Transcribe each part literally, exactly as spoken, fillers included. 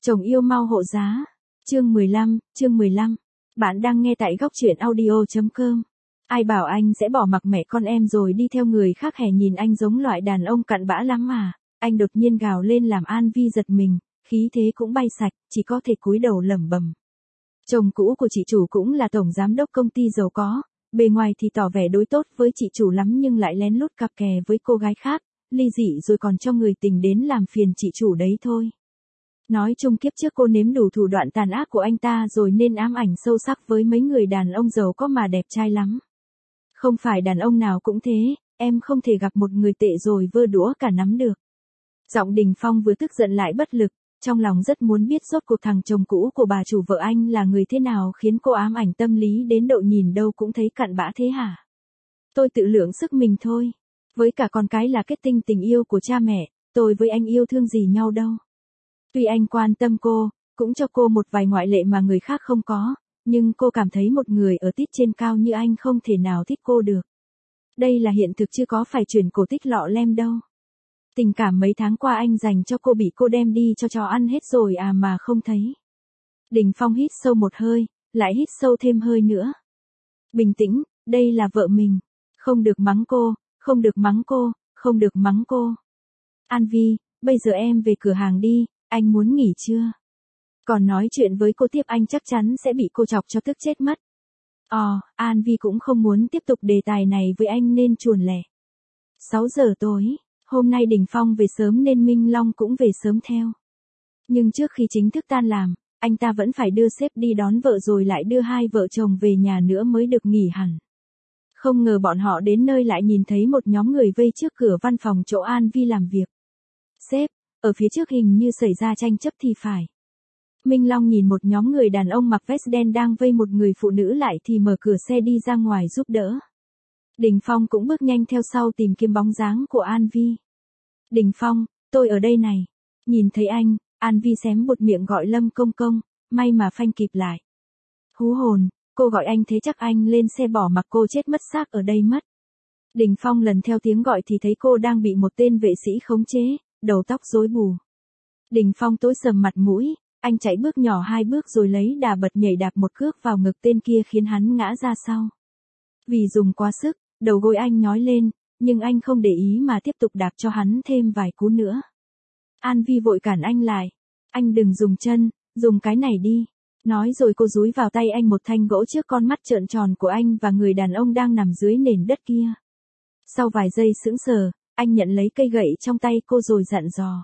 Chồng yêu mau hộ giá. Chương mười lăm, chương mười lăm. Bạn đang nghe tại góc truyện audio chấm com. Ai bảo anh sẽ bỏ mặc mẹ con em rồi đi theo người khác hẻ, nhìn anh giống loại đàn ông cặn bã lắm mà. Anh đột nhiên gào lên làm An Vi giật mình, khí thế cũng bay sạch, chỉ có thể cúi đầu lẩm bẩm. Chồng cũ của chị chủ cũng là tổng giám đốc công ty giàu có, bề ngoài thì tỏ vẻ đối tốt với chị chủ lắm nhưng lại lén lút cặp kè với cô gái khác, ly dị rồi còn cho người tình đến làm phiền chị chủ đấy thôi. Nói chung kiếp trước cô nếm đủ thủ đoạn tàn ác của anh ta rồi nên ám ảnh sâu sắc với mấy người đàn ông giàu có mà đẹp trai lắm. Không phải đàn ông nào cũng thế, em không thể gặp một người tệ rồi vơ đũa cả nắm được. Giọng Đình Phong vừa tức giận lại bất lực, trong lòng rất muốn biết rốt cuộc thằng chồng cũ của bà chủ vợ anh là người thế nào khiến cô ám ảnh tâm lý đến độ nhìn đâu cũng thấy cặn bã thế hả? Tôi tự lượng sức mình thôi. Với cả con cái là kết tinh tình yêu của cha mẹ, tôi với anh yêu thương gì nhau đâu. Tuy anh quan tâm cô, cũng cho cô một vài ngoại lệ mà người khác không có, nhưng cô cảm thấy một người ở tít trên cao như anh không thể nào thích cô được. Đây là hiện thực chứ có phải chuyển cổ tích lọ lem đâu. Tình cảm mấy tháng qua anh dành cho cô bị cô đem đi cho chó ăn hết rồi à mà không thấy. Đình Phong hít sâu một hơi, lại hít sâu thêm hơi nữa. Bình tĩnh, đây là vợ mình. Không được mắng cô, không được mắng cô, không được mắng cô. An Vi, bây giờ em về cửa hàng đi, anh muốn nghỉ chưa? Còn nói chuyện với cô tiếp anh chắc chắn sẽ bị cô chọc cho tức chết mất. Ờ, An Vi cũng không muốn tiếp tục đề tài này với anh nên chuồn lẻ. sáu giờ tối, hôm nay Đình Phong về sớm nên Minh Long cũng về sớm theo. Nhưng trước khi chính thức tan làm, anh ta vẫn phải đưa sếp đi đón vợ rồi lại đưa hai vợ chồng về nhà nữa mới được nghỉ hẳn. Không ngờ bọn họ đến nơi lại nhìn thấy một nhóm người vây trước cửa văn phòng chỗ An Vi làm việc. Sếp, ở phía trước hình như xảy ra tranh chấp thì phải. Minh Long nhìn một nhóm người đàn ông mặc vest đen đang vây một người phụ nữ lại thì mở cửa xe đi ra ngoài giúp đỡ. Đình Phong cũng bước nhanh theo sau tìm kiếm bóng dáng của An Vi. Đình Phong, tôi ở đây này. Nhìn thấy anh, An Vi xém buột miệng gọi Lâm Công Công, may mà phanh kịp lại. Hú hồn, cô gọi anh thế chắc anh lên xe bỏ mặc cô chết mất xác ở đây mất. Đình Phong lần theo tiếng gọi thì thấy cô đang bị một tên vệ sĩ khống chế, đầu tóc rối bù. Đình Phong tối sầm mặt mũi, anh chạy bước nhỏ hai bước rồi lấy đà bật nhảy đạp một cước vào ngực tên kia khiến hắn ngã ra sau. Vì dùng quá sức, đầu gối anh nhói lên, nhưng anh không để ý mà tiếp tục đạp cho hắn thêm vài cú nữa. An Vi vội cản anh lại. Anh đừng dùng chân, dùng cái này đi. Nói rồi cô dúi vào tay anh một thanh gỗ trước con mắt trợn tròn của anh và người đàn ông đang nằm dưới nền đất kia. Sau vài giây sững sờ, anh nhận lấy cây gậy trong tay cô rồi dặn dò.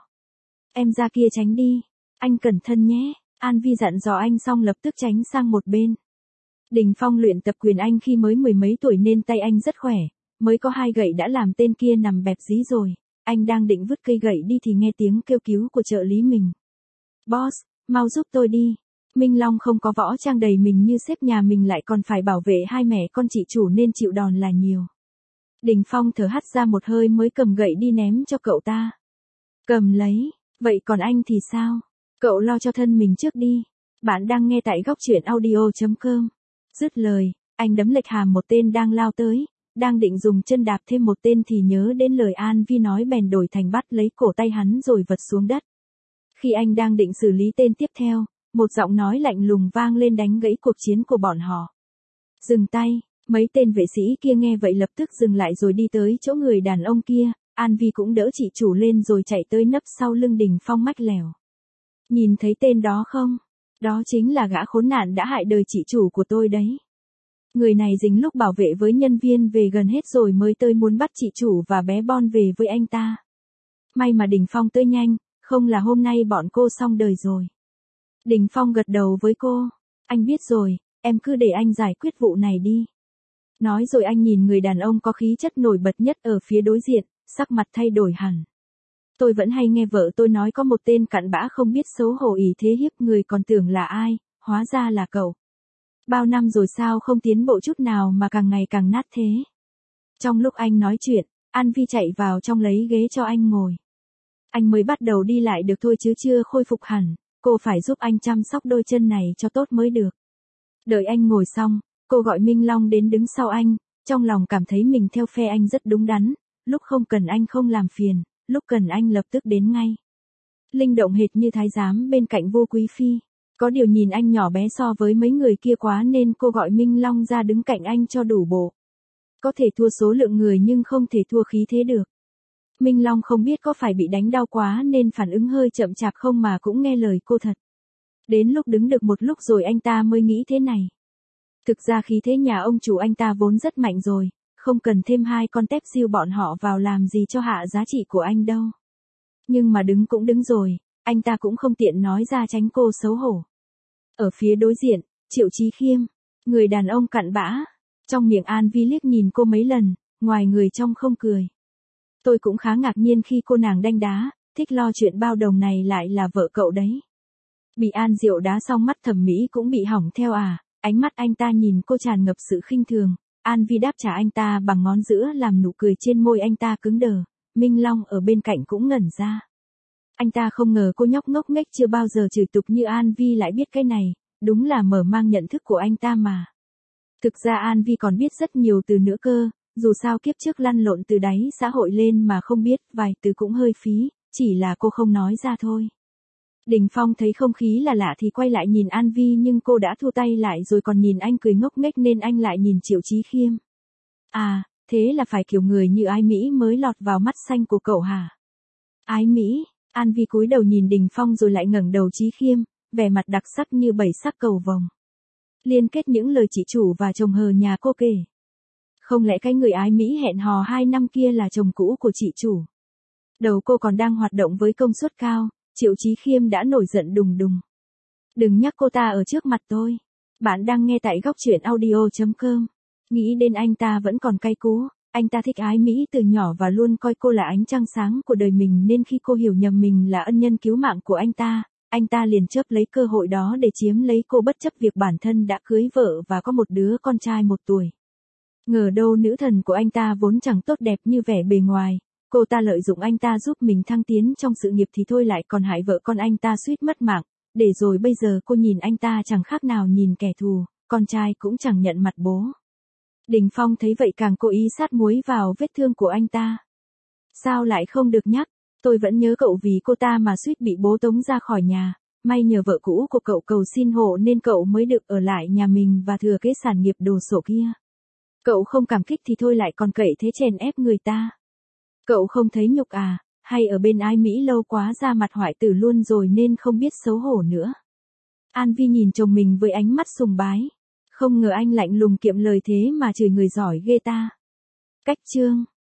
Em ra kia tránh đi. Anh cẩn thận nhé. An Vi dặn dò anh xong lập tức tránh sang một bên. Đình Phong luyện tập quyền Anh khi mới mười mấy tuổi nên tay anh rất khỏe, mới có hai gậy đã làm tên kia nằm bẹp dí rồi. Anh đang định vứt cây gậy đi thì nghe tiếng kêu cứu của trợ lý mình. Boss, mau giúp tôi đi. Minh Long không có võ trang đầy mình như sếp nhà mình lại còn phải bảo vệ hai mẹ con chị chủ nên chịu đòn là nhiều. Đình Phong thở hắt ra một hơi mới cầm gậy đi ném cho cậu ta. Cầm lấy, vậy còn anh thì sao? Cậu lo cho thân mình trước đi. Bạn đang nghe tại góc truyện audio chấm com. Dứt lời, anh đấm lệch hàm một tên đang lao tới, đang định dùng chân đạp thêm một tên thì nhớ đến lời An Vi nói bèn đổi thành bắt lấy cổ tay hắn rồi vật xuống đất. Khi anh đang định xử lý tên tiếp theo, một giọng nói lạnh lùng vang lên đánh gãy cuộc chiến của bọn họ. Dừng tay, mấy tên vệ sĩ kia nghe vậy lập tức dừng lại rồi đi tới chỗ người đàn ông kia, An Vi cũng đỡ chị chủ lên rồi chạy tới nấp sau lưng Đình Phong mách lèo. Nhìn thấy tên đó không? Đó chính là gã khốn nạn đã hại đời chị chủ của tôi đấy. Người này dính lúc bảo vệ với nhân viên về gần hết rồi mới tới muốn bắt chị chủ và bé Bon về với anh ta. May mà Đình Phong tới nhanh, không là hôm nay bọn cô xong đời rồi. Đình Phong gật đầu với cô. Anh biết rồi, em cứ để anh giải quyết vụ này đi. Nói rồi anh nhìn người đàn ông có khí chất nổi bật nhất ở phía đối diện, sắc mặt thay đổi hẳn. Tôi vẫn hay nghe vợ tôi nói có một tên cặn bã không biết xấu hổ ỷ thế hiếp người còn tưởng là ai, hóa ra là cậu. Bao năm rồi sao không tiến bộ chút nào mà càng ngày càng nát thế. Trong lúc anh nói chuyện, An Vi chạy vào trong lấy ghế cho anh ngồi. Anh mới bắt đầu đi lại được thôi chứ chưa khôi phục hẳn, cô phải giúp anh chăm sóc đôi chân này cho tốt mới được. Đợi anh ngồi xong, cô gọi Minh Long đến đứng sau anh, trong lòng cảm thấy mình theo phe anh rất đúng đắn, lúc không cần anh không làm phiền, lúc cần anh lập tức đến ngay. linh động hệt như thái giám bên cạnh Vô Quý Phi. Có điều nhìn anh nhỏ bé so với mấy người kia quá nên cô gọi Minh Long ra đứng cạnh anh cho đủ bộ. Có thể thua số lượng người nhưng không thể thua khí thế được. Minh Long không biết có phải bị đánh đau quá nên phản ứng hơi chậm chạp không mà cũng nghe lời cô thật. Đến lúc đứng được một lúc rồi anh ta mới nghĩ thế này. Thực ra khí thế nhà ông chủ anh ta vốn rất mạnh rồi, không cần thêm hai con tép diêu bọn họ vào làm gì cho hạ giá trị của anh đâu. Nhưng mà đứng cũng đứng rồi, anh ta cũng không tiện nói ra tránh cô xấu hổ. Ở phía đối diện, Triệu Chí Khiêm, người đàn ông cặn bã, trong miệng An Vi liếc nhìn cô mấy lần, ngoài người trong không cười. Tôi cũng khá ngạc nhiên khi cô nàng đanh đá, thích lo chuyện bao đồng này lại là vợ cậu đấy. Bị An Diệu đá xong mắt thẩm mỹ cũng bị hỏng theo à, ánh mắt anh ta nhìn cô tràn ngập sự khinh thường. An Vi đáp trả anh ta bằng ngón giữa làm nụ cười trên môi anh ta cứng đờ. Minh Long ở bên cạnh cũng ngẩn ra. Anh ta không ngờ cô nhóc ngốc nghếch chưa bao giờ chửi tục như An Vi lại biết cái này, đúng là mở mang nhận thức của anh ta mà. Thực ra An Vi còn biết rất nhiều từ nữa cơ, dù sao kiếp trước lăn lộn từ đáy xã hội lên mà không biết vài từ cũng hơi phí, chỉ là cô không nói ra thôi. Đình Phong thấy không khí là lạ thì quay lại nhìn An Vi nhưng cô đã thua tay lại rồi còn nhìn anh cười ngốc nghếch nên anh lại nhìn Triệu Chí Khiêm. À, thế là phải kiểu người như Ái Mỹ mới lọt vào mắt xanh của cậu hả? Ái Mỹ, An Vi cúi đầu nhìn Đình Phong rồi lại ngẩng đầu Chí Khiêm, vẻ mặt đặc sắc như bảy sắc cầu vồng. Liên kết những lời chị chủ và chồng hờ nhà cô kể. Không lẽ cái người Ái Mỹ hẹn hò hai năm kia là chồng cũ của chị chủ? Đầu cô còn đang hoạt động với công suất cao, Triệu Chí Khiêm đã nổi giận đùng đùng. Đừng nhắc cô ta ở trước mặt tôi. Bạn đang nghe tại góc truyện audio chấm com. Nghĩ đến anh ta vẫn còn cay cú, anh ta thích Ái Mỹ từ nhỏ và luôn coi cô là ánh trăng sáng của đời mình nên khi cô hiểu nhầm mình là ân nhân cứu mạng của anh ta, anh ta liền chớp lấy cơ hội đó để chiếm lấy cô bất chấp việc bản thân đã cưới vợ và có một đứa con trai một tuổi. Ngờ đâu nữ thần của anh ta vốn chẳng tốt đẹp như vẻ bề ngoài, cô ta lợi dụng anh ta giúp mình thăng tiến trong sự nghiệp thì thôi lại còn hại vợ con anh ta suýt mất mạng, để rồi bây giờ cô nhìn anh ta chẳng khác nào nhìn kẻ thù, con trai cũng chẳng nhận mặt bố. Đình Phong thấy vậy càng cố ý sát muối vào vết thương của anh ta. Sao lại không được nhắc, tôi vẫn nhớ cậu vì cô ta mà suýt bị bố tống ra khỏi nhà, may nhờ vợ cũ của cậu cầu xin hộ nên cậu mới được ở lại nhà mình và thừa kế sản nghiệp đồ sộ kia. Cậu không cảm kích thì thôi lại còn cậy thế chèn ép người ta. Cậu không thấy nhục à, hay ở bên Ái Mỹ lâu quá ra mặt hoại tử luôn rồi nên không biết xấu hổ nữa. An Vi nhìn chồng mình với ánh mắt sùng bái. Không ngờ anh lạnh lùng kiệm lời thế mà chửi người giỏi ghê ta. Cách chương